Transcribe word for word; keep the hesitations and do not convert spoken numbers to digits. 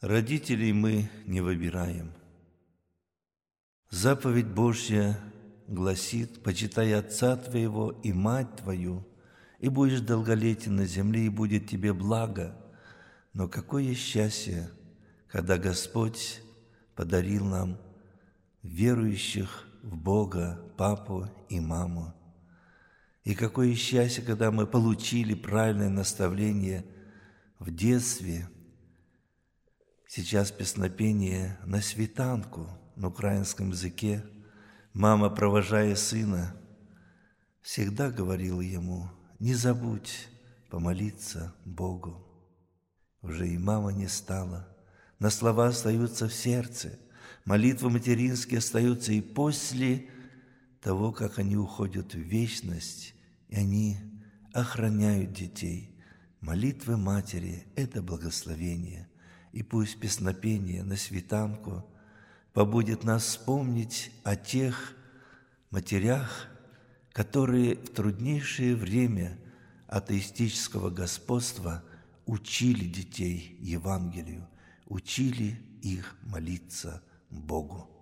Родителей мы не выбираем. Заповедь Божья гласит: «Почитай отца твоего и мать твою, и будешь долголетен на земле, и будет тебе благо». Но какое счастье, когда Господь подарил нам верующих в Бога, папу и маму. И какое счастье, когда мы получили правильное наставление в детстве. Сейчас песнопение на світанку на украинском языке. Мама, провожая сына, всегда говорила ему: не забудь помолиться Богу. Уже и мама не стала, но слова остаются в сердце. Молитвы материнские остаются и после того, как они уходят в вечность, и они охраняют детей. Молитвы матери – это благословение. И пусть песнопение на світанку побудет нас вспомнить о тех матерях, которые в труднейшее время атеистического господства учили детей Евангелию, учили их молиться Богу.